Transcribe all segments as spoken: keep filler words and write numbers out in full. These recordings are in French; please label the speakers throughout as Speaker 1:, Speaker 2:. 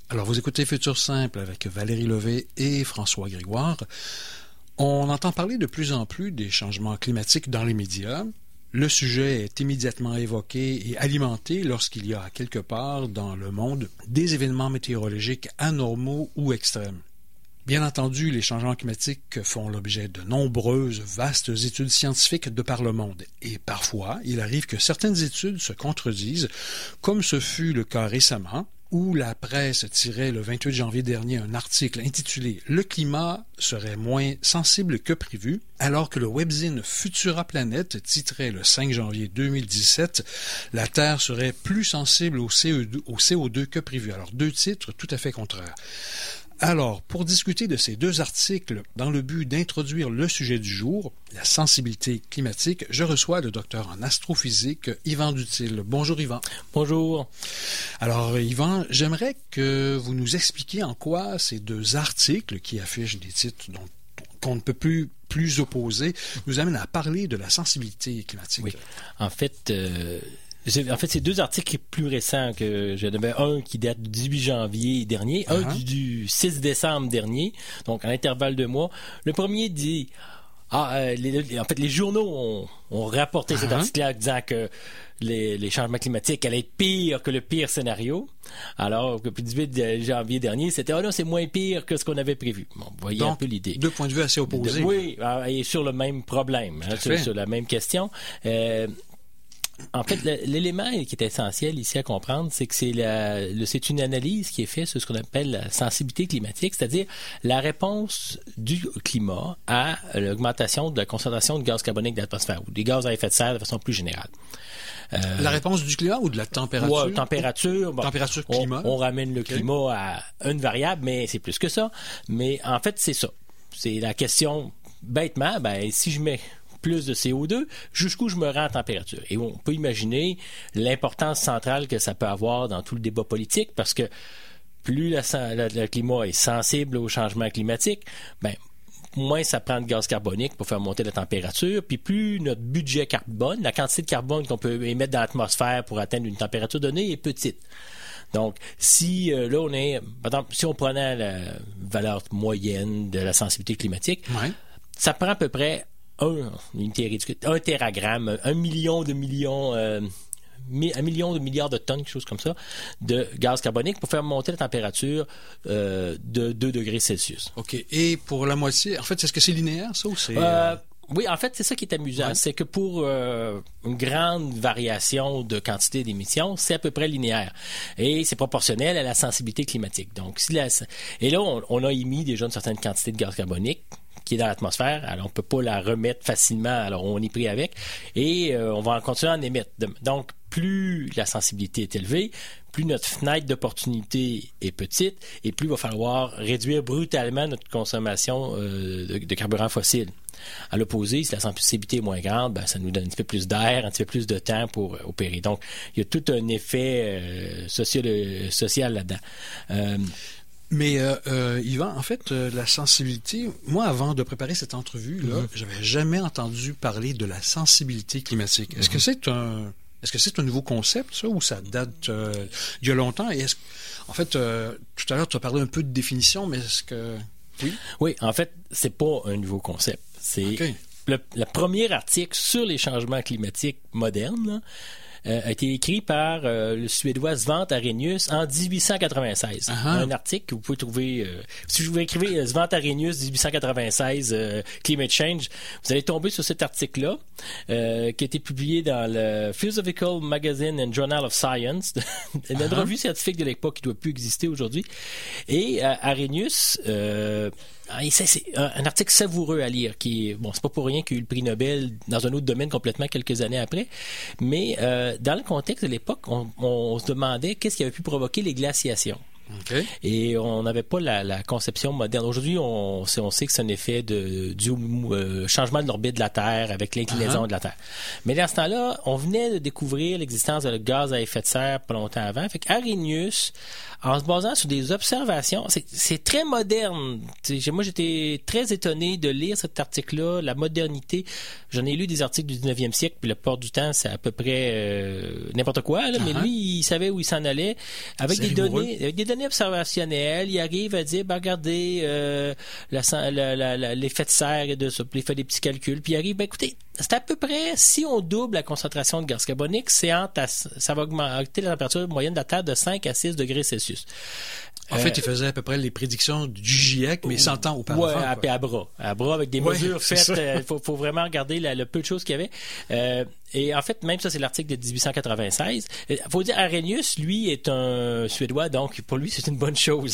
Speaker 1: Alors, vous écoutez Futur Simple avec Valérie Levé et François Grégoire. On entend parler de plus en plus des changements climatiques dans les médias. Le sujet est immédiatement évoqué et alimenté lorsqu'il y a quelque part dans le monde des événements météorologiques anormaux ou extrêmes. Bien entendu, les changements climatiques font l'objet de nombreuses vastes études scientifiques de par le monde. Et parfois, il arrive que certaines études se contredisent, comme ce fut le cas récemment, où la presse tirait le vingt-huit janvier dernier un article intitulé « Le climat serait moins sensible que prévu », alors que le webzine Futura Planet titrait le cinq janvier deux mille dix-sept « La Terre serait plus sensible au C O deux que prévu ». Alors, deux titres tout à fait contraires. Alors, pour discuter de ces deux articles, dans le but d'introduire le sujet du jour, la sensibilité climatique, je reçois le docteur en astrophysique, Yvan Dutil. Bonjour Yvan.
Speaker 2: Bonjour.
Speaker 1: Alors Yvan, j'aimerais que vous nous expliquiez en quoi ces deux articles qui affichent des titres dont qu'on ne peut plus, plus opposer, nous amènent à parler de la sensibilité climatique.
Speaker 2: Oui, en fait... Euh... En fait, c'est deux articles plus récents que j'en avais un qui date du dix-huit janvier dernier, uh-huh. un du, du six décembre dernier, donc à l'intervalle de mois. Le premier dit, ah, euh, les, en fait, les journaux ont, ont rapporté uh-huh. cet article-là disant que les, les changements climatiques allaient être pires que le pire scénario. Alors que le dix-huit janvier dernier, c'était, ah non, c'est moins pire que ce qu'on avait prévu. Bon, vous voyez
Speaker 1: donc,
Speaker 2: un peu l'idée.
Speaker 1: Deux points de vue assez opposés.
Speaker 2: De, oui, et sur le même problème, hein, sur, sur la même question. Euh, En fait, l'élément qui est essentiel ici à comprendre, c'est que c'est, la, le, c'est une analyse qui est faite sur ce qu'on appelle la sensibilité climatique, c'est-à-dire la réponse du climat à l'augmentation de la concentration de gaz carbonique de l'atmosphère ou des gaz à effet de serre de façon plus générale.
Speaker 1: Euh, la réponse du climat ou de la température?
Speaker 2: Ouais, température. Bon,
Speaker 1: température, climat.
Speaker 2: On, on ramène le okay. climat à une variable, mais c'est plus que ça. Mais en fait, c'est ça. C'est la question, bêtement, ben si je mets plus de C O deux, jusqu'où je me rends en température. Et on peut imaginer l'importance centrale que ça peut avoir dans tout le débat politique, parce que plus la, la, le climat est sensible au changement climatique, ben moins ça prend de gaz carbonique pour faire monter la température, puis plus notre budget carbone, la quantité de carbone qu'on peut émettre dans l'atmosphère pour atteindre une température donnée est petite. Donc, si euh, là on est, par exemple, si on prenait la valeur moyenne de la sensibilité climatique, ouais. ça prend à peu près un, un téragramme, un million de millions, euh, un million de milliards de tonnes, quelque chose comme ça, de gaz carbonique pour faire monter la température euh, de deux degrés Celsius.
Speaker 1: OK. Et pour la moitié, en fait, est-ce que c'est linéaire, ça, ou c'est...
Speaker 2: Euh, oui, en fait, c'est ça qui est amusant. Ouais. C'est que pour euh, une grande variation de quantité d'émissions, c'est à peu près linéaire. Et c'est proportionnel à la sensibilité climatique. Donc, si la... Et là, on, on a émis déjà une certaine quantité de gaz carbonique qui est dans l'atmosphère, alors on ne peut pas la remettre facilement, alors on est pris avec, et euh, on va en continuer à en émettre. Donc, plus la sensibilité est élevée, plus notre fenêtre d'opportunité est petite, et plus il va falloir réduire brutalement notre consommation euh, de, de carburants fossiles. À l'opposé, si la sensibilité est moins grande, ben, ça nous donne un petit peu plus d'air, un petit peu plus de temps pour euh, opérer. Donc, il y a tout un effet euh, social, euh, social là-dedans. Euh,
Speaker 1: Mais euh, euh, Yvan, en fait, euh, la sensibilité, moi, avant de préparer cette entrevue-là, mm-hmm. j'avais jamais entendu parler de la sensibilité climatique. Est-ce mm-hmm. que c'est un est-ce que c'est un nouveau concept, ça, ou ça date euh, d'il y a longtemps? Et est-ce, en fait, euh, tout à l'heure, tu as parlé un peu de définition, mais est-ce que... Oui?
Speaker 2: Oui, en fait, c'est pas un nouveau concept. C'est okay. le, le premier article sur les changements climatiques modernes, là, Euh, a été écrit par euh, le Suédois Svante Arrhenius en dix-huit cent quatre-vingt-seize. Uh-huh. Un article que vous pouvez trouver... Euh, si vous écrivez euh, Svante Arrhenius dix-huit cent quatre-vingt-seize euh, Climate Change, vous allez tomber sur cet article-là euh, qui a été publié dans le Philosophical Magazine and Journal of Science, une uh-huh. revue scientifique de l'époque qui ne doit plus exister aujourd'hui. Et euh, Arrhenius... Euh, C'est, c'est un, un article savoureux à lire qui, bon, c'est pas pour rien qu'il y a eu le prix Nobel dans un autre domaine complètement quelques années après, mais euh, dans le contexte de l'époque, on, on se demandait qu'est-ce qui avait pu provoquer les glaciations. Okay. Et on n'avait pas la, la conception moderne. Aujourd'hui, on, on sait que c'est un effet de, du euh, changement de l'orbite de la Terre avec l'inclinaison uh-huh. de la Terre. Mais dans ce temps-là, on venait de découvrir l'existence de gaz à effet de serre pas longtemps avant. Fait qu'Arrhenius, en se basant sur des observations, c'est, c'est très moderne. T'sais, moi, j'étais très étonné de lire cet article-là, la modernité. J'en ai lu des articles du dix-neuvième siècle, puis la plupart du temps, c'est à peu près euh, n'importe quoi. Là, uh-huh. Mais lui, il savait où il s'en allait avec des, données, avec des données données observationnelles, il arrive à dire, ben, regardez, euh, la, la, la, la, l'effet de serre et de ça, puis il fait des petits calculs, puis il arrive, ben, écoutez, c'est à peu près, si on double la concentration de gaz carbonique, c'est entre, ça va augmenter la température moyenne de la Terre de cinq à six degrés Celsius.
Speaker 1: En fait, il faisait à peu près les prédictions du GIEC, mais cent ans auparavant.
Speaker 2: Oui, à, à bras. À bras, avec des ouais, mesures faites. Il euh, faut, faut vraiment regarder la, le peu de choses qu'il y avait. Euh, et en fait, même ça, c'est l'article de dix-huit cent quatre-vingt-seize. Il faut dire, Arrhenius, lui, est un Suédois, donc pour lui, c'est une bonne chose.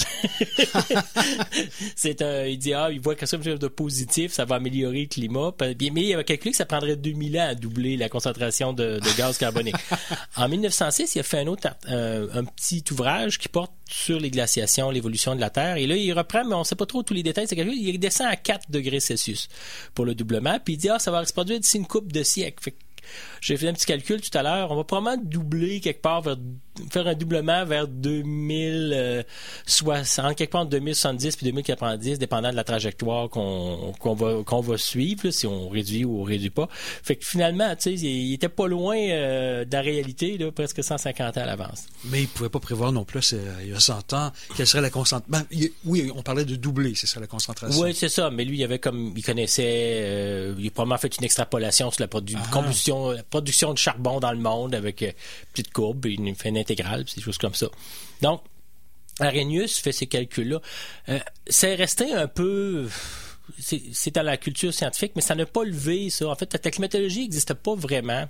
Speaker 2: c'est un, il dit, ah, il voit quelque chose de positif, ça va améliorer le climat. Mais il avait calculé que ça prendrait deux mille ans à doubler la concentration de, de gaz carbonique. En mille neuf cent six, il a fait un autre, un, un petit ouvrage qui porte sur les glaciations, l'évolution de la Terre. Et là, il reprend, mais on ne sait pas trop tous les détails. C'est il descend à quatre degrés Celsius pour le doublement. Puis il dit, ah, ça va se produire d'ici une couple de siècles. Fait que j'ai fait un petit calcul tout à l'heure. On va probablement doubler quelque part, vers, faire un doublement vers deux mille soixante, quelque part entre deux mille soixante-dix et deux mille quatre-vingt-dix, dépendant de la trajectoire qu'on, qu'on, va, qu'on va suivre, là, si on réduit ou on réduit pas. Fait que finalement, tu sais, il était pas loin euh, de la réalité, là, presque cent cinquante ans à l'avance.
Speaker 1: Mais il pouvait pas prévoir non plus, euh, il y a cent ans, quelle serait la concentration. Ben, il, oui, on parlait de doubler, c'est ça la concentration.
Speaker 2: Oui, c'est ça. Mais lui, il avait comme, il connaissait, euh, il a probablement fait une extrapolation sur la produ- ah. combustion, la production de charbon dans le monde avec euh, petite courbe, puis il fait une intégrale, puis des choses comme ça. Donc, Arrhenius fait ces calculs-là. Euh, c'est resté un peu... C'est, c'est dans la culture scientifique, mais ça n'a pas levé ça. En fait, la climatologie n'existe pas vraiment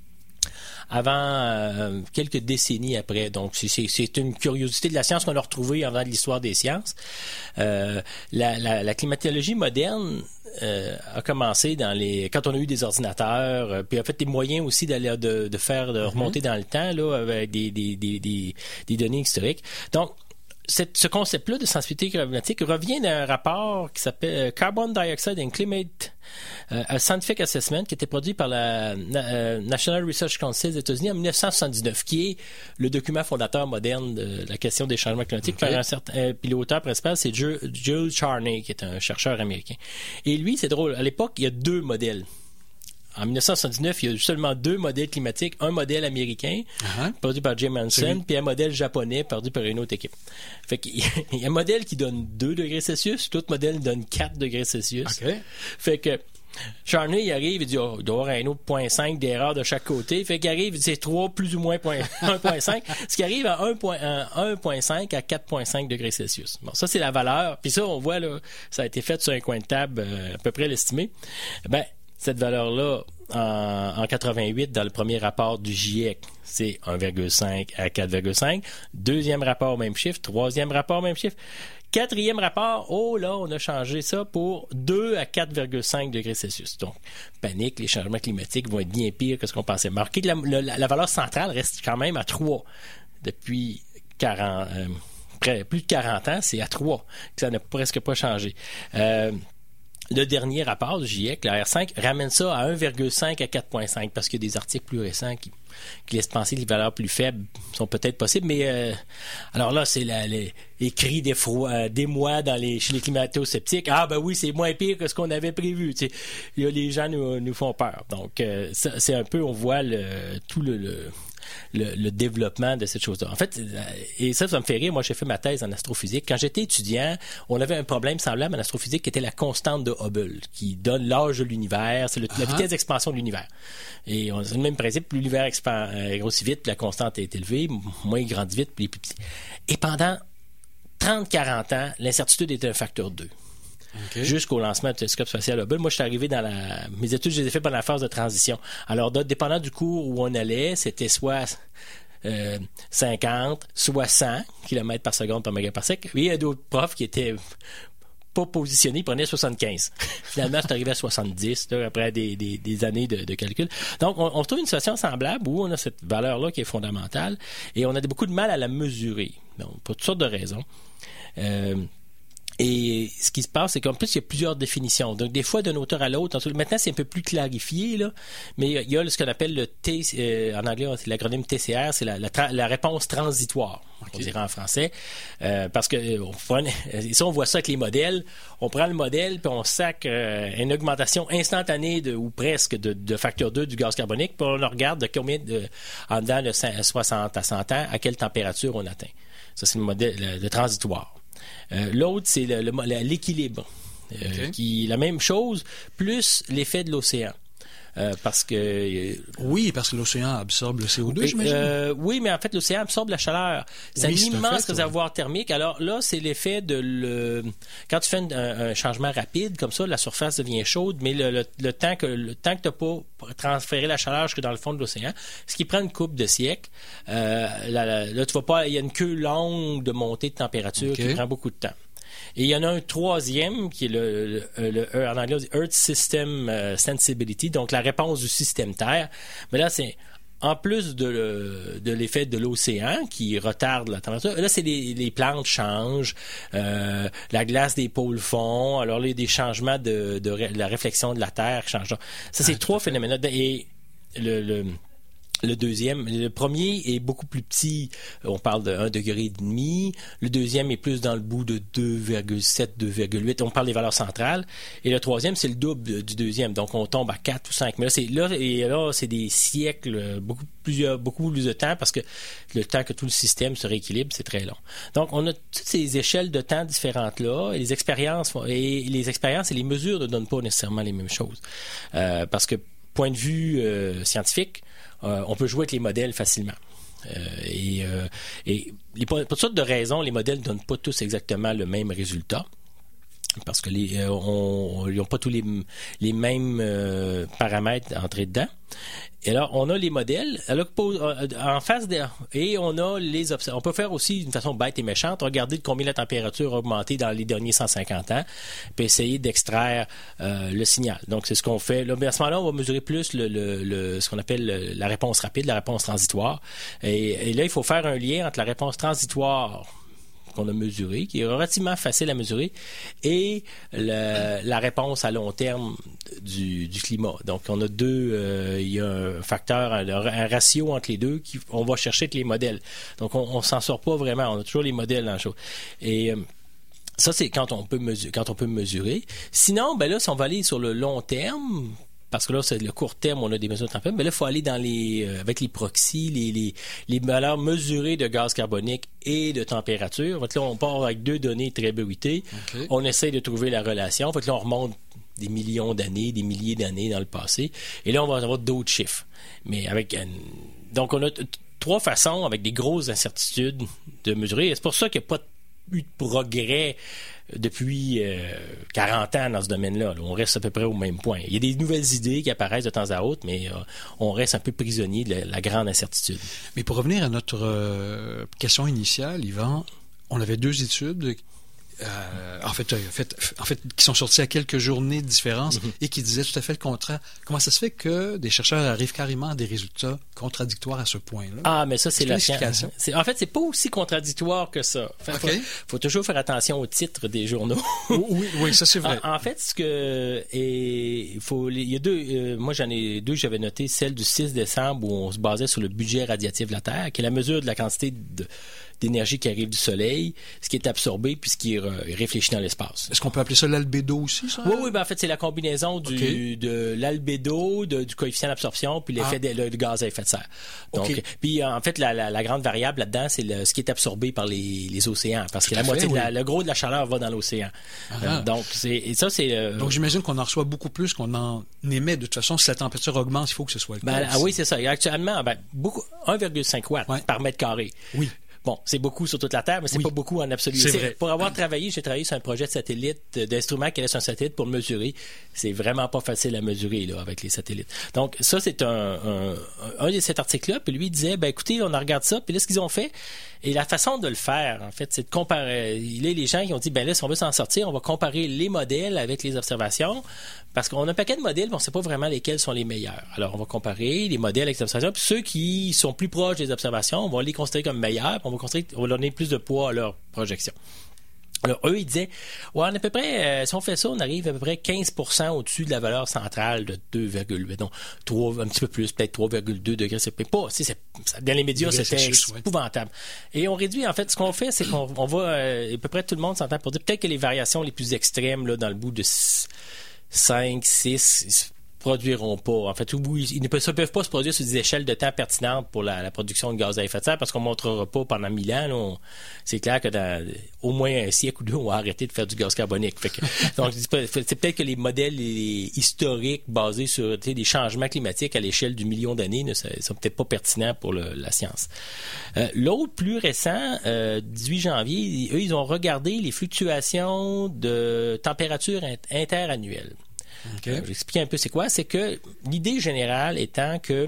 Speaker 2: avant euh, quelques décennies après. Donc, c'est, c'est, c'est une curiosité de la science qu'on a retrouvée avant de l'histoire des sciences. Euh, la, la, la climatologie moderne euh, a commencé dans les quand on a eu des ordinateurs, euh, puis en fait des moyens aussi d'aller de, de faire de remonter mm-hmm. dans le temps là avec des, des, des, des, des données historiques. Donc, Cette, ce concept-là de sensibilité climatique revient d'un rapport qui s'appelle Carbon Dioxide and Climate euh, a Scientific Assessment, qui était produit par la euh, National Research Council des États-Unis en dix-neuf cent soixante-dix-neuf, qui est le document fondateur moderne de la question des changements climatiques. Okay. Un certain, euh, puis l'auteur principal, c'est Jules Charney, qui est un chercheur américain. Et lui, c'est drôle, à l'époque, il y a deux modèles. En dix-neuf cent soixante-dix-neuf, il y a eu seulement deux modèles climatiques, un modèle américain, uh-huh. produit par Jim Hansen, puis un modèle japonais, produit par une autre équipe. Fait qu'il y a un modèle qui donne deux degrés Celsius, l'autre modèle donne quatre degrés Celsius. Okay. Fait que Charney, il arrive, il dit, oh, il doit y avoir un autre zéro virgule cinq d'erreur de chaque côté. Fait qu'il arrive, c'est trois plus ou moins un virgule cinq, ce qui arrive à un virgule cinq à quatre virgule cinq degrés Celsius. Bon, ça, c'est la valeur. Puis ça, on voit, là, ça a été fait sur un coin de table, euh, à peu près l'estimé. Ben, cette valeur-là, en, en quatre-vingt-huit, dans le premier rapport du GIEC, c'est un virgule cinq à quatre virgule cinq. Deuxième rapport, même chiffre. Troisième rapport, même chiffre. Quatrième rapport, oh là, on a changé ça pour deux à quatre virgule cinq degrés Celsius. Donc, panique, les changements climatiques vont être bien pires que ce qu'on pensait. Marquez que la, la, la valeur centrale reste quand même à trois depuis quarante, euh, près, plus de quarante ans, c'est à trois. Ça n'a presque pas changé. Euh, Le dernier rapport du GIEC, la R cinq, ramène ça à un virgule cinq à quatre virgule cinq parce qu'il y a des articles plus récents qui, qui laissent penser que les valeurs plus faibles sont peut-être possibles. Mais euh, alors là, c'est la, les, les cris d'effroi, d'émoi dans les, chez les climato-sceptiques. Ah ben oui, c'est moins pire que ce qu'on avait prévu. Tu sais, là, les gens nous, nous font peur. Donc, euh, ça, c'est un peu, on voit le, tout le... le Le, le développement de cette chose-là. En fait, et ça, ça me fait rire. Moi, j'ai fait ma thèse en astrophysique. Quand j'étais étudiant, on avait un problème semblable en astrophysique qui était la constante de Hubble, qui donne l'âge de l'univers, c'est le, uh-huh. la vitesse d'expansion de l'univers. Et on, c'est le même principe, plus l'univers expand, euh, grossit vite, plus la constante est élevée, moins il grandit vite, plus il est plus petit. Et pendant trente à quarante ans, l'incertitude était un facteur deux. Okay. Jusqu'au lancement du télescope spatial Hubble. Moi, je suis arrivé dans la... Mes études, je les ai faites pendant la phase de transition. Alors, dépendant du cours où on allait, c'était soit euh, cinquante, soit cent kilomètres par seconde par mégaparsec. Et il y a d'autres profs qui étaient pas positionnés, ils prenaient soixante-quinze. Finalement, c'est arrivé à soixante-dix, là, après des, des, des années de, de calcul. Donc, on, on trouve une situation semblable où on a cette valeur-là qui est fondamentale et on a beaucoup de mal à la mesurer. Donc, pour toutes sortes de raisons. Euh, Et ce qui se passe, c'est qu'en plus, il y a plusieurs définitions. Donc, des fois, d'un auteur à l'autre, maintenant, c'est un peu plus clarifié, là, mais il y a ce qu'on appelle le T, euh, en anglais, c'est l'acronyme T C R, c'est la, la, tra- la réponse transitoire, okay. On dirait en français, euh, parce que euh, on prend, ici, on voit ça avec les modèles. On prend le modèle, puis on sac euh, une augmentation instantanée de, ou presque de, de facteur deux du gaz carbonique, puis on regarde de combien de, en dedans de soixante à cent ans, à quelle température on atteint. Ça, c'est le modèle le, le transitoire. Euh, l'autre, c'est le, le, l'équilibre, euh, okay. qui est la même chose, plus l'effet de l'océan. Euh, parce que euh,
Speaker 1: oui, parce que l'océan absorbe le C O deux,
Speaker 2: et,
Speaker 1: j'imagine.
Speaker 2: Euh, oui, mais en fait, l'océan absorbe la chaleur. C'est oui, un c'est immense un fait, réservoir ouais. thermique. Alors là, c'est l'effet de le. Quand tu fais un, un changement rapide comme ça, la surface devient chaude, mais le, le, le temps que le temps que t'as pas transféré la chaleur jusque dans le fond de l'océan, ce qui prend une couple de siècles. Euh, là, là, là, tu vas pas. Il y a une queue longue de montée de température okay. qui prend beaucoup de temps. Et il y en a un troisième qui est le, le, le, le en anglais, Earth System Sensibility, donc la réponse du système Terre. Mais là, c'est en plus de, le, de l'effet de l'océan qui retarde la température. Là, c'est les, les plantes changent, euh, la glace des pôles fond. Alors là, il y a des changements de, de, de la réflexion de la Terre qui changent. Ça, c'est ah, trois phénomènes. Et le, le Le deuxième, le premier est beaucoup plus petit. On parle de un degré et demi. Le deuxième est plus dans le bout de deux virgule sept, deux virgule huit. On parle des valeurs centrales. Et le troisième, c'est le double du deuxième. Donc, on tombe à quatre ou cinq. Mais là, c'est, là, et là, c'est des siècles, beaucoup, plusieurs, beaucoup plus de temps parce que le temps que tout le système se rééquilibre, c'est très long. Donc, on a toutes ces échelles de temps différentes-là. Et les expériences, et les expériences et les mesures ne donnent pas nécessairement les mêmes choses. Euh, parce que, point de vue euh, scientifique, Euh, on peut jouer avec les modèles facilement. Euh, et euh, et les, pour toutes sortes de raisons, les modèles ne donnent pas tous exactement le même résultat. Parce que les, euh, on, ils n'ont pas tous les, les mêmes euh, paramètres entrés dedans. Et alors, on a les modèles alors, en face de, et on a les observations. On peut faire aussi d'une façon bête et méchante, regarder de combien la température a augmenté dans les derniers cent cinquante ans, puis essayer d'extraire euh, le signal. Donc, c'est ce qu'on fait. Là, mais à ce moment-là, on va mesurer plus le, le, le, ce qu'on appelle le, la réponse rapide, la réponse transitoire. Et, et là, il faut faire un lien entre la réponse transitoire qu'on a mesuré, qui est relativement facile à mesurer, et le, la réponse à long terme du, du climat. Donc, on a deux, euh, il y a un facteur, un, un ratio entre les deux, qui, on va chercher avec les modèles. Donc, on, on s'en sort pas vraiment, on a toujours les modèles dans le show. Et euh, ça, c'est quand on peut mesurer, quand on peut mesurer. Sinon, ben là, si on va aller sur le long terme, parce que là, c'est le court terme, on a des mesures de température, mais là, il faut aller dans les, euh, avec les proxys, les, les, les valeurs mesurées de gaz carbonique et de température. En fait, là, on part avec deux données très bruitées. Okay. On essaie de trouver la relation. En fait, là, on remonte des millions d'années, des milliers d'années dans le passé. Et là, on va avoir d'autres chiffres. Mais avec, euh, donc, on a t- trois façons avec des grosses incertitudes de mesurer. Et c'est pour ça qu'il n'y a pas eu de progrès depuis euh, quarante ans dans ce domaine-là. Là. On reste à peu près au même point. Il y a des nouvelles idées qui apparaissent de temps à autre, mais euh, on reste un peu prisonnier de la, la grande incertitude.
Speaker 1: Mais pour revenir à notre euh, question initiale, Yvan, on avait deux études euh, en, fait, euh, fait, en fait, qui sont sorties à quelques journées de différence mm-hmm. et qui disaient tout à fait le contraire. Comment ça se fait que des chercheurs arrivent carrément à des résultats contradictoires à ce point-là?
Speaker 2: Ah, mais ça, c'est la science. C'est, en fait, c'est pas aussi contradictoire que ça. Il okay. faut, faut toujours faire attention au titre des journaux.
Speaker 1: oui, oui, ça, c'est vrai.
Speaker 2: En, en fait, ce que... Et, il faut, il y a deux... Euh, moi, j'en ai deux, j'avais noté celle du six décembre où on se basait sur le budget radiatif de la Terre, qui est la mesure de la quantité de... d'énergie qui arrive du Soleil, ce qui est absorbé puis ce qui est re- réfléchi dans l'espace.
Speaker 1: Est-ce qu'on peut appeler ça l'albédo aussi, ça?
Speaker 2: Oui, oui, ben en fait, c'est la combinaison du, okay. de l'albédo, de, du coefficient d'absorption puis l'effet ah. de, le, de gaz à effet de serre. Donc, okay. puis en fait, la, la, la grande variable là-dedans, c'est le, ce qui est absorbé par les, les océans, parce Tout que la moitié, fait, de la, oui. le gros de la chaleur va dans l'océan. Euh, donc, c'est, et ça, c'est... Euh,
Speaker 1: donc, j'imagine qu'on en reçoit beaucoup plus qu'on en émet. De toute façon, si la température augmente, il faut que ce soit le
Speaker 2: ben,
Speaker 1: cas.
Speaker 2: Ah oui, c'est ça. Actuellement, ben, beaucoup, un virgule cinq watts ouais. par mètre carré.
Speaker 1: Oui.
Speaker 2: Bon, c'est beaucoup sur toute la Terre, mais c'est oui. pas beaucoup en absolu.
Speaker 1: C'est vrai.
Speaker 2: Pour avoir travaillé, j'ai travaillé sur un projet de satellite, d'instruments qui allaient sur un satellite pour le mesurer. C'est vraiment pas facile à mesurer là avec les satellites. Donc ça, c'est un, un, un de cet article-là. Puis lui il disait, ben écoutez, on regarde ça. Puis là, ce qu'ils ont fait, et la façon de le faire, en fait, c'est de comparer. Là, les gens qui ont dit, ben là, si on veut s'en sortir, on va comparer les modèles avec les observations, parce qu'on a un paquet de modèles, mais on ne sait pas vraiment lesquels sont les meilleurs. Alors, on va comparer les modèles avec les observations, puis ceux qui sont plus proches des observations, on va les considérer comme meilleurs, puis on va, considérer, on va donner plus de poids à leur projection. Alors, eux, ils disaient, ouais, on a à peu près, euh, si on fait ça, on arrive à peu près quinze pour cent au-dessus de la valeur centrale de deux virgule huit, donc trois, un petit peu plus, peut-être trois virgule deux degrés, c'est pas, tu sais, dans les médias, c'était juste, épouvantable. Ouais. Et on réduit, en fait, ce qu'on fait, c'est qu'on on va, euh, à peu près tout le monde s'entend pour dire, peut-être que les variations les plus extrêmes, là, dans le bout de cinq, six, produiront pas. En fait, oui, ils ne peuvent, peuvent pas se produire sur des échelles de temps pertinentes pour la, la production de gaz à effet de serre parce qu'on ne montrera pas pendant mille ans. Là, on, c'est clair que dans au moins un siècle ou deux, on va arrêter de faire du gaz carbonique. Fait que, donc, c'est peut-être que les modèles les, historiques basés sur des changements climatiques à l'échelle du million d'années ne sont, sont peut-être pas pertinents pour le, la science. Euh, l'autre, plus récent, euh, dix-huit janvier, eux, ils ont regardé les fluctuations de température interannuelle. Okay. Je vais expliquer un peu c'est quoi. C'est que l'idée générale étant que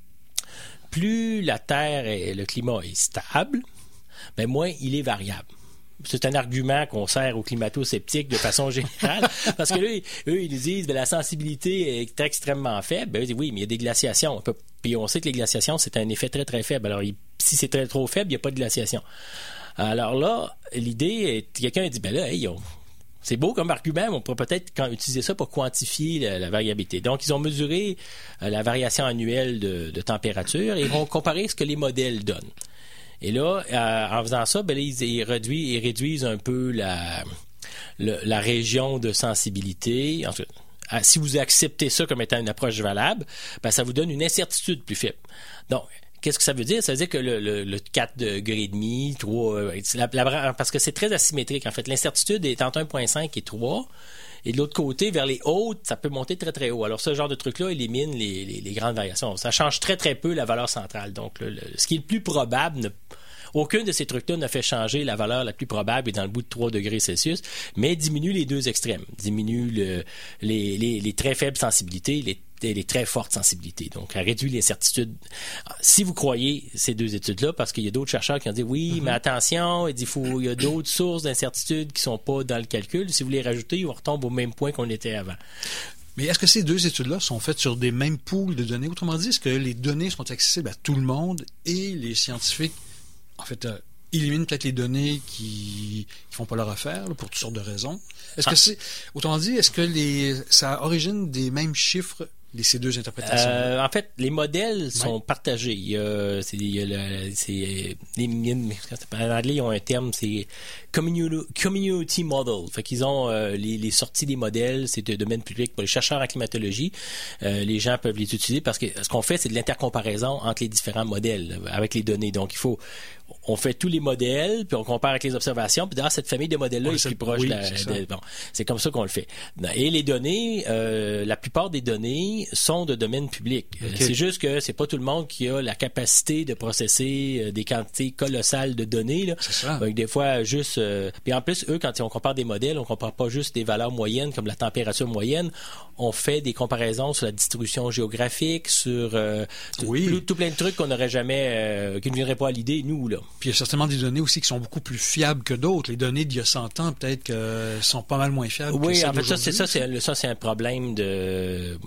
Speaker 2: plus la Terre et le climat est stable, ben moins il est variable. C'est un argument qu'on sert aux climato-sceptiques de façon générale, parce que là, eux, ils nous disent que la sensibilité est extrêmement faible. Ben, oui, mais il y a des glaciations. Puis on sait que les glaciations, c'est un effet très, très faible. Alors, il, si c'est très, trop faible, il n'y a pas de glaciation. Alors là, l'idée est, quelqu'un a dit, ben là, hey, on, c'est beau comme argument, mais on pourrait peut-être quand, utiliser ça pour quantifier la, la variabilité. Donc, ils ont mesuré euh, la variation annuelle de, de température et ils vont comparer ce que les modèles donnent. Et là, euh, en faisant ça, ben là, ils, ils, réduisent, ils réduisent un peu la, le, la région de sensibilité. Ensuite, si vous acceptez ça comme étant une approche valable, ben, ça vous donne une incertitude plus faible. Donc, qu'est-ce que ça veut dire? Ça veut dire que le, le, le quatre degrés et demi, trois, la, la, parce que c'est très asymétrique. En fait, l'incertitude est entre un virgule cinq et trois. Et de l'autre côté, vers les hautes, ça peut monter très, très haut. Alors, ce genre de truc-là élimine les, les, les grandes variations. Ça change très, très peu la valeur centrale. Donc, le, le, ce qui est le plus probable, ne, aucun de ces trucs-là ne fait changer la valeur la plus probable et dans le bout de trois degrés Celsius, mais diminue les deux extrêmes. Diminue le, les, les, les très faibles sensibilités, les les très fortes sensibilités. Donc, elle réduit l'incertitude. Si vous croyez ces deux études-là, parce qu'il y a d'autres chercheurs qui ont dit oui, mm-hmm. mais attention, il, dit, faut, il y a d'autres sources d'incertitude qui ne sont pas dans le calcul. Si vous les rajoutez, on retombe au même point qu'on était avant.
Speaker 1: Mais est-ce que ces deux études-là sont faites sur des mêmes pools de données? Autrement dit, est-ce que les données sont accessibles à tout le monde et les scientifiques, en fait, euh, éliminent peut-être les données qui ne font pas leur affaire là, pour toutes sortes de raisons? Est-ce ah. que c'est, autrement dit, est-ce que les, ça origine des mêmes chiffres ces deux interprétations?
Speaker 2: Euh, en fait, les modèles ouais. sont partagés. Il y a, c'est, il y a le, c'est, les, en anglais, ils ont un terme, c'est community, community model. Fait qu'ils ont euh, les, les sorties des modèles, c'est de domaine public pour les chercheurs en climatologie. Euh, les gens peuvent les utiliser parce que ce qu'on fait, c'est de l'intercomparaison entre les différents modèles avec les données. Donc, il faut on fait tous les modèles, puis on compare avec les observations, puis dans cette famille de modèles-là ouais, est plus proche oui, de la... De, bon, c'est comme ça qu'on le fait. Et les données, euh, la plupart des données sont de domaine public. Okay. C'est juste que c'est pas tout le monde qui a la capacité de processer des quantités colossales de données. Là.
Speaker 1: C'est ça.
Speaker 2: Donc, des fois, juste... Euh, puis en plus, eux, quand on compare des modèles, on compare pas juste des valeurs moyennes, comme la température moyenne, on fait des comparaisons sur la distribution géographique, sur euh, oui. tout, tout plein de trucs qu'on n'aurait jamais... Euh, qui ne viendraient pas à l'idée, nous, là.
Speaker 1: Puis il y a certainement des données aussi qui sont beaucoup plus fiables que d'autres. Les données d'il y a cent ans, peut-être que sont pas mal moins fiables
Speaker 2: oui,
Speaker 1: que celles
Speaker 2: en fait, ça
Speaker 1: d'aujourd'hui.
Speaker 2: c'est, ça, c'est, ça, c'est un problème de...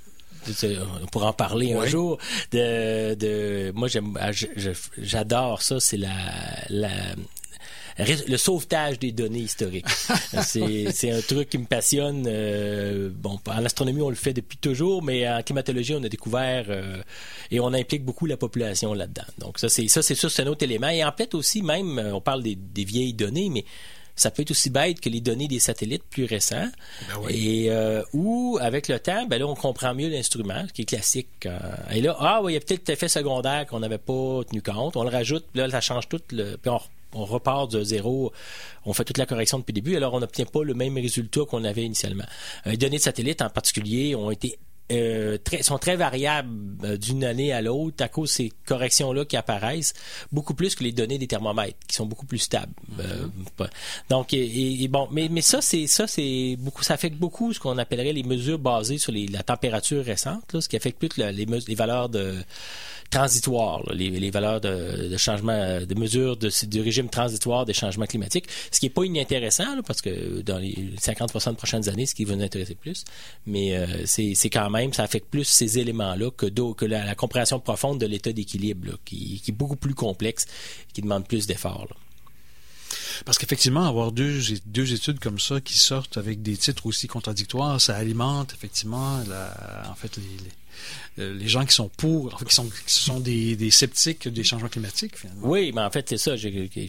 Speaker 2: on pourra en parler oui. un jour. De, de, moi, j'aime, j'adore ça, c'est la... la le sauvetage des données historiques. c'est, c'est un truc qui me passionne. Euh, bon, en astronomie, on le fait depuis toujours, mais en climatologie, on a découvert euh, et on implique beaucoup la population là-dedans. Donc, ça, c'est ça, c'est sûr, c'est un autre élément. Et en fait aussi, même, on parle des, des vieilles données, mais ça peut être aussi bête que les données des satellites plus récents.
Speaker 1: Ben oui.
Speaker 2: Et euh, où, avec le temps, ben là, on comprend mieux l'instrument, ce qui est classique. Euh, et là, ah, oui, il y a peut-être l'effet secondaire qu'on n'avait pas tenu compte. On le rajoute, là, ça change tout. Le, puis on on repart de zéro, on fait toute la correction depuis le début, alors on n'obtient pas le même résultat qu'on avait initialement. Les données de satellites, en particulier, ont été euh, très, sont très variables euh, d'une année à l'autre à cause de ces corrections-là qui apparaissent, beaucoup plus que les données des thermomètres, qui sont beaucoup plus stables. Mm-hmm. Euh, donc, et, et bon, mais, mais ça, c'est ça, c'est beaucoup, ça affecte beaucoup ce qu'on appellerait les mesures basées sur les, la température récente, là, ce qui affecte plus la, les, les valeurs de transitoires, là, les, les valeurs de, de changement, de mesures de, du régime transitoire des changements climatiques, ce qui n'est pas inintéressant, là, parce que dans les cinquante pour cent de prochaines années, ce qui va nous intéresser plus, mais euh, c'est, c'est quand même, ça affecte plus ces éléments-là que, que la, la compréhension profonde de l'état d'équilibre, là, qui, qui est beaucoup plus complexe, qui demande plus d'efforts. Là.
Speaker 1: Parce qu'effectivement, avoir deux, deux études comme ça qui sortent avec des titres aussi contradictoires, ça alimente effectivement la, en fait les, les euh, les gens qui sont pour, enfin, qui sont, qui sont des, des sceptiques des changements climatiques, finalement.
Speaker 2: Oui, mais en fait, c'est ça. J'ai, j'ai,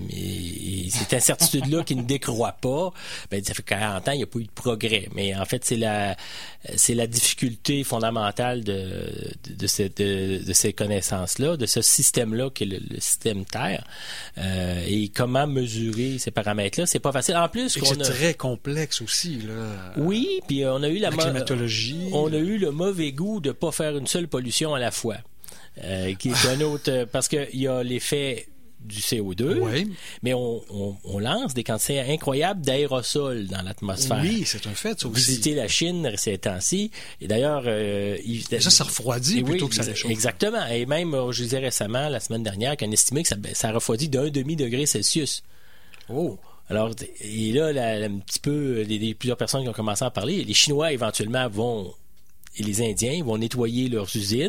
Speaker 2: j'ai, cette incertitude-là qui ne décroît pas, ben, ça fait quarante ans, il n'y a pas eu de progrès. Mais en fait, c'est la, c'est la difficulté fondamentale de, de, de, cette, de, de ces connaissances-là, de ce système-là qui est le, le système Terre. Euh, et comment mesurer ces paramètres-là, c'est pas facile. En plus,
Speaker 1: et
Speaker 2: qu'on
Speaker 1: c'est
Speaker 2: a...
Speaker 1: très complexe aussi, là.
Speaker 2: Oui, puis on a eu la,
Speaker 1: la
Speaker 2: mo...
Speaker 1: climatologie.
Speaker 2: On a eu le mauvais goût de pas faire une seule pollution à la fois. Euh, qui est un autre, parce qu'il y a l'effet du C O deux,
Speaker 1: oui.
Speaker 2: mais on, on, on lance des quantités incroyables d'aérosols dans l'atmosphère.
Speaker 1: Oui, c'est un fait, ça aussi.
Speaker 2: Visiter la Chine ces temps-ci, et d'ailleurs... Euh, il,
Speaker 1: ça, ça refroidit plutôt
Speaker 2: oui,
Speaker 1: que ça réchauffe.
Speaker 2: Exactement, et même, je disais récemment, la semaine dernière, qu'on estimait que ça, ça refroidit d'un demi-degré Celsius.
Speaker 1: Oh!
Speaker 2: Alors, et là, là, un petit peu, les, les, plusieurs personnes qui ont commencé à parler, les Chinois, éventuellement, vont... et les Indiens vont nettoyer leurs usines.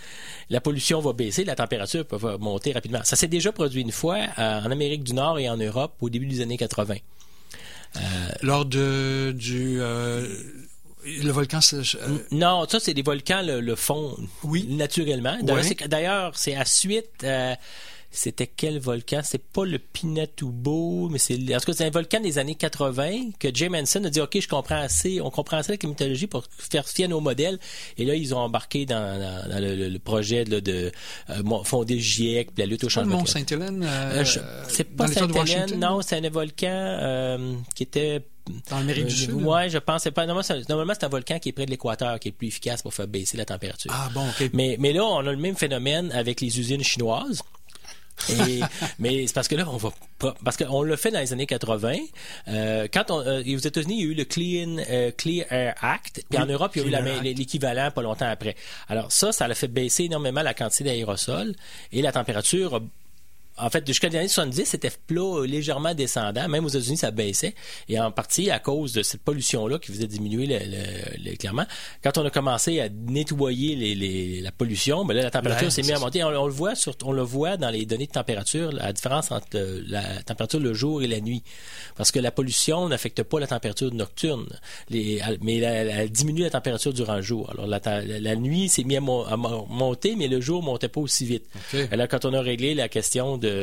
Speaker 2: La pollution va baisser, la température va monter rapidement. Ça s'est déjà produit une fois euh, en Amérique du Nord et en Europe au début des années quatre-vingt.
Speaker 1: Euh, Lors de, du... Euh, le volcan... Euh...
Speaker 2: Non, ça, c'est des volcans le, le font
Speaker 1: oui.
Speaker 2: naturellement. D'ailleurs,
Speaker 1: ouais.
Speaker 2: c'est, d'ailleurs, c'est à suite... Euh, c'était quel volcan? C'est pas le Pinatubo, mais c'est... En tout cas, c'est un volcan des années quatre-vingt que Jay Manson a dit, OK, je comprends assez, on comprend assez la climatologie pour faire fier nos modèles. Et là, ils ont embarqué dans, dans, dans le, le projet là, de euh, fonder le GIEC, puis la lutte au changement climatique.
Speaker 1: C'est pas le Mont Sainte-Hélène? Euh,
Speaker 2: je, c'est pas Sainte-Hélène, non, c'est un volcan euh, qui était...
Speaker 1: Dans l'Amérique du
Speaker 2: euh,
Speaker 1: Sud?
Speaker 2: Oui, je pense. C'est pas, normalement, c'est, normalement, c'est un volcan qui est près de l'équateur, qui est plus efficace pour faire baisser la température.
Speaker 1: Ah bon, OK.
Speaker 2: Mais, mais là, on a le même phénomène avec les usines chinoises. Et, mais c'est parce que là, on va pas, parce qu'on l'a fait dans les années quatre-vingt. Euh, quand on, euh, aux États-Unis, il y a eu le Clean, euh, Clear Air Act, puis oui, en Europe, il y a eu la, l'équivalent pas longtemps après. Alors ça, ça a fait baisser énormément la quantité d'aérosols et la température a, en fait, jusqu'à les années soixante-dix, c'était plat légèrement descendant. Même aux États-Unis, ça baissait. Et en partie à cause de cette pollution-là qui faisait diminuer le, le, le, clairement. Quand on a commencé à nettoyer les, les, la pollution, ben là, la température ouais, s'est mise à monter. On, on, le voit sur, on le voit dans les données de température, la différence entre le, la température le jour et la nuit. Parce que la pollution n'affecte pas la température nocturne. Les, mais elle, elle diminue la température durant le jour. Alors, la, la, la nuit s'est mise à, mo- à monter, mais le jour ne montait pas aussi vite. Okay. Alors, quand on a réglé la question de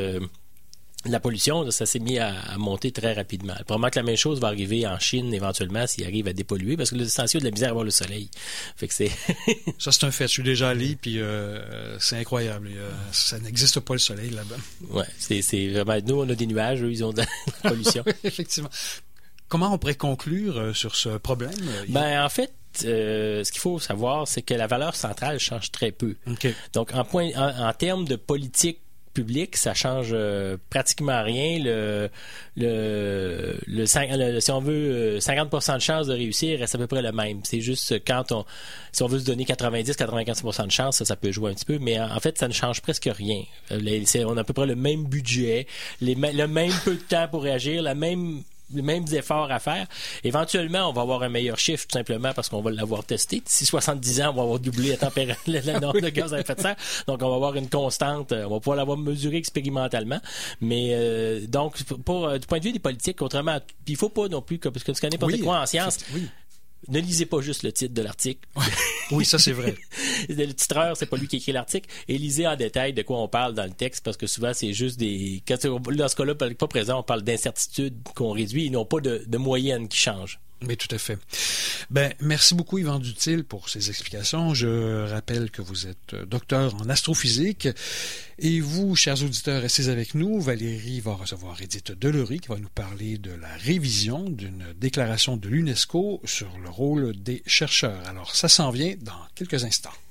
Speaker 2: la pollution, ça s'est mis à, à monter très rapidement. Probablement que la même chose va arriver en Chine éventuellement s'ils arrivent à dépolluer, parce que l'essentiel de la misère à avoir le soleil. Fait que c'est...
Speaker 1: ça, c'est un fait. Je suis déjà allé, puis euh, c'est incroyable. Euh, ça n'existe pas le soleil là-bas.
Speaker 2: Oui, c'est, c'est vraiment... Nous, on a des nuages, eux, ils ont de la pollution.
Speaker 1: Oui, effectivement. Comment on pourrait conclure euh, sur ce problème?
Speaker 2: Ben, en fait, Euh, ce qu'il faut savoir, c'est que la valeur centrale change très peu.
Speaker 1: Okay.
Speaker 2: Donc, en, point, en, en termes de politique public, ça change euh, pratiquement rien. Le, le, le, le, si on veut cinquante pour cent de chance de réussir, reste à peu près le même. C'est juste quand on, si on veut se donner quatre-vingt-dix à quatre-vingt-quinze pour cent de chance, ça, ça peut jouer un petit peu, mais en, en fait, ça ne change presque rien. Les, c'est, on a à peu près le même budget, les, le même peu de temps pour réagir, la même les mêmes efforts à faire. Éventuellement, on va avoir un meilleur chiffre tout simplement parce qu'on va l'avoir testé. D'ici soixante-dix ans, on va avoir doublé la température, le nombre de gaz à effet de serre. Donc, on va avoir une constante. On va pouvoir l'avoir mesuré expérimentalement. Mais euh, donc, pour, du point de vue des politiques, contrairement à... Puis il faut pas non plus, parce que tu connais n'importe oui, quoi en sciences... Oui. Ne lisez pas juste le titre de l'article.
Speaker 1: Oui, ça c'est vrai.
Speaker 2: Le titreur, c'est pas lui qui écrit l'article. Et lisez en détail de quoi on parle dans le texte, parce que souvent c'est juste des... Quand, dans ce cas-là, pas présent, on parle d'incertitudes qu'on réduit et non pas de, de moyennes qui changent.
Speaker 1: Oui, tout à fait. Ben, merci beaucoup, Yvan Dutil, pour ces explications. Je rappelle que vous êtes docteur en astrophysique. Et vous, chers auditeurs, restez avec nous. Valérie va recevoir Edith Delory, qui va nous parler de la révision d'une déclaration de l'UNESCO sur le rôle des chercheurs. Alors, ça s'en vient dans quelques instants.